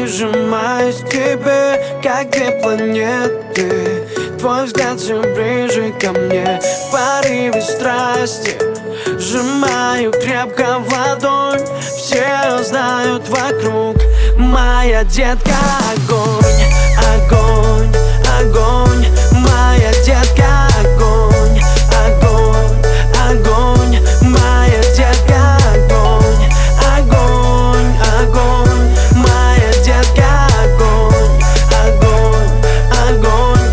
прижимаюсь к тебе, как две планеты. Твой взгляд все ближе ко мне, в порыве страсти сжимаю крепко в ладонь. Все знают вокруг, моя детка огонь, огонь, огонь. Моя детка огонь, огонь, огонь. Моя детка огонь, огонь, огонь. Моя детка огонь, огонь, огонь.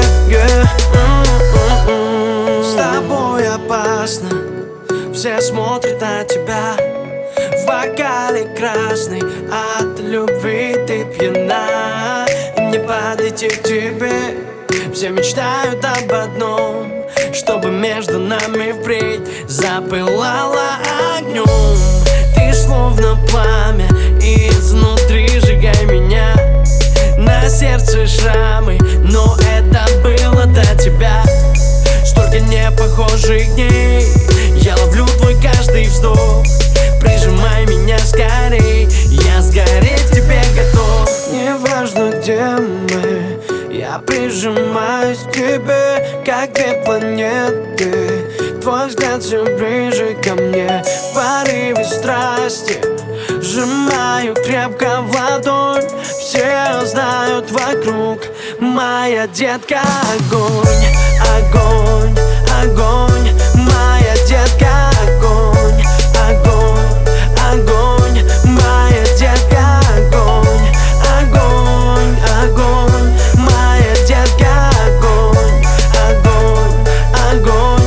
С тобой опасно, все смотрят на тебя. В бокале красный от любви ты пьяна. Не подойти к тебе, все мечтают об одном, чтобы между нами впредь запылала огнем. Ты словно пламя, изнутри сжигай меня. На сердце шрамы, но это было до тебя. Столько непохожих дней, я ловлю твой каждый вздох. Прижимай меня скорей, я сгореть к тебе готов. Неважно, где мы, я прижимаюсь к тебе, как две планеты. Твой взгляд все ближе ко мне, в порыве страсти сжимаю крепко в ладонь. Все знают вокруг, моя детка огонь, огонь, огонь. Моя детка огонь, огонь, огонь. Моя детка огонь, огонь, огонь. Моя детка огонь, огонь, огонь.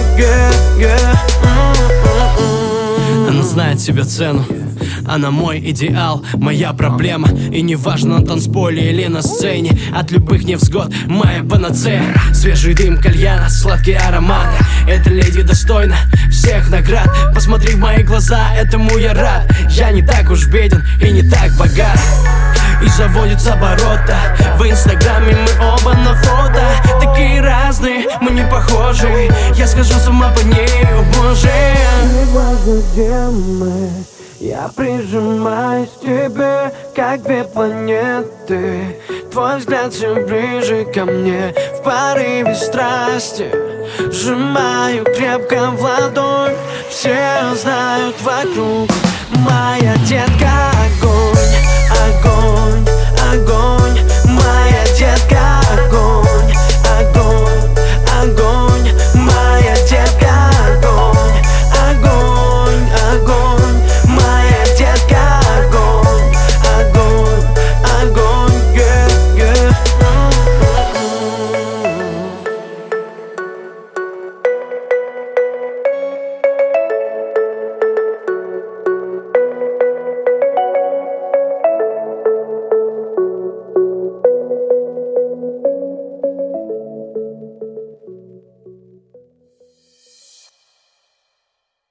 Она знает себе цену, она мой идеал, моя проблема. И неважно, на танцполе или на сцене, от любых невзгод моя панацея. Свежий дым кальяна, сладкие ароматы. Эта леди достойна всех наград. Посмотри в мои глаза, этому я рад. Я не так уж беден и не так богат. И заводит с оборота. В инстаграме мы оба на фото. Такие разные, мы не похожи. Я схожу с ума по ней, о боже. Неважно, где мы, я прижимаюсь к тебе, как две планеты. Твой взгляд все ближе ко мне, в порыве страсти сжимаю крепко в ладонь. Все знают вокруг, моя детка